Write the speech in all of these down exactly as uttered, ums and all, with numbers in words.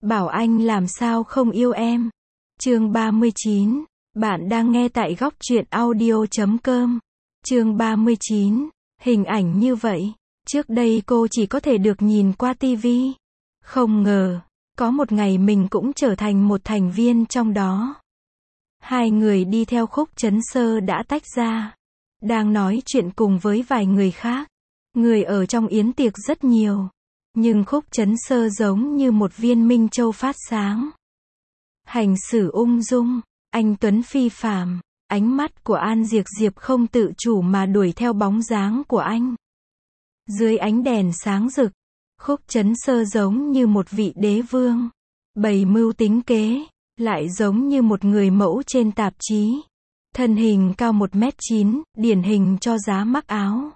bảo anh làm sao không yêu em. Chương ba mươi chín. Bạn đang nghe tại góc truyện audio chấm com. Chương ba mươi chín. Hình ảnh như vậy, trước đây cô chỉ có thể được nhìn qua tivi. Không ngờ, có một ngày mình cũng trở thành một thành viên trong đó. Hai người đi theo Khúc Trấn Sơ đã tách ra, đang nói chuyện cùng với vài người khác. Người ở trong yến tiệc rất nhiều, nhưng Khúc Trấn Sơ giống như một viên minh châu phát sáng. Hành xử ung dung, anh tuấn phi phàm, ánh mắt của An Diệc Diệp không tự chủ mà đuổi theo bóng dáng của anh. Dưới ánh đèn sáng rực, Khúc Trấn Sơ giống như một vị đế vương, bày mưu tính kế, lại giống như một người mẫu trên tạp chí. Thân hình cao một mét chín, điển hình cho giá mắc áo.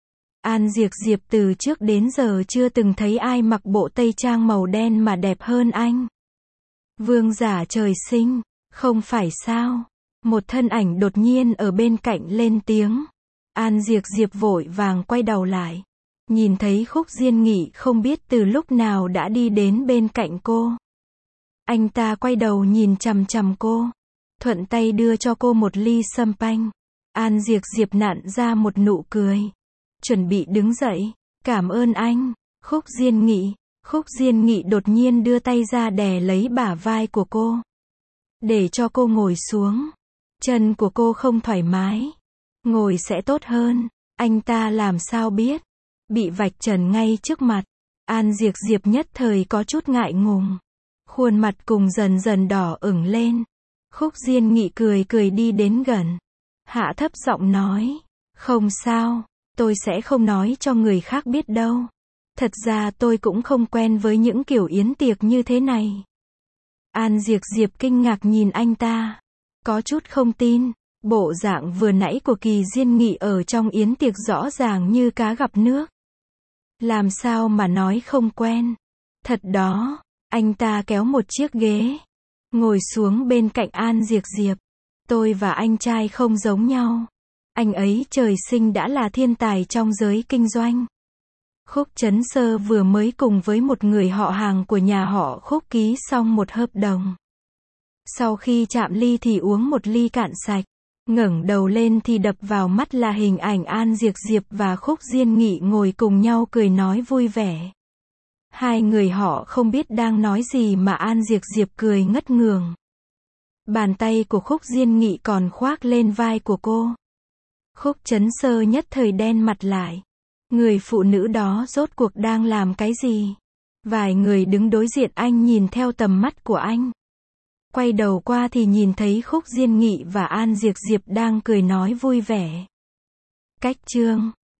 An Diệc Diệp từ trước đến giờ chưa từng thấy ai mặc bộ tây trang màu đen mà đẹp hơn anh. Vương giả trời sinh, không phải sao? Một thân ảnh đột nhiên ở bên cạnh lên tiếng. An Diệc Diệp vội vàng quay đầu lại, nhìn thấy Khúc Diên Nghị không biết từ lúc nào đã đi đến bên cạnh cô. Anh ta quay đầu nhìn chằm chằm cô, thuận tay đưa cho cô một ly sâm panh. An Diệc Diệp nặn ra một nụ cười, chuẩn bị đứng dậy. Cảm ơn anh, Khúc Diên Nghị. Khúc Diên Nghị đột nhiên đưa tay ra đè lấy bả vai của cô, để cho cô ngồi xuống. Chân của cô không thoải mái, ngồi sẽ tốt hơn. Anh ta làm sao biết, bị vạch trần ngay trước mặt. An Diệc Diệp nhất thời có chút ngại ngùng, khuôn mặt cùng dần dần đỏ ửng lên. Khúc Diên Nghị cười cười đi đến gần, hạ thấp giọng nói, không sao, tôi sẽ không nói cho người khác biết đâu. Thật ra tôi cũng không quen với những kiểu yến tiệc như thế này. An Diệc Diệp kinh ngạc nhìn anh ta, có chút không tin. Bộ dạng vừa nãy của Kỳ Diên Nghị ở trong yến tiệc rõ ràng như cá gặp nước. Làm sao mà nói không quen? Thật đó. Anh ta kéo một chiếc ghế, ngồi xuống bên cạnh An Diệc Diệp. Tôi và anh trai không giống nhau. Anh ấy trời sinh đã là thiên tài trong giới kinh doanh. Khúc Trấn Sơ vừa mới cùng với một người họ hàng của nhà họ Khúc ký xong một hợp đồng. Sau khi chạm ly thì uống một ly cạn sạch. Ngẩng đầu lên thì đập vào mắt là hình ảnh An Diệc Diệp và Khúc Diên Nghị ngồi cùng nhau cười nói vui vẻ. Hai người họ không biết đang nói gì mà An Diệc Diệp cười ngất ngường. Bàn tay của Khúc Diên Nghị còn khoác lên vai của cô. Khúc Trấn Sơ nhất thời đen mặt lại. Người phụ nữ đó rốt cuộc đang làm cái gì? Vài người đứng đối diện anh nhìn theo tầm mắt của anh. Quay đầu qua thì nhìn thấy Khúc Diên Nghị và An Diệc Diệp đang cười nói vui vẻ. Cách chương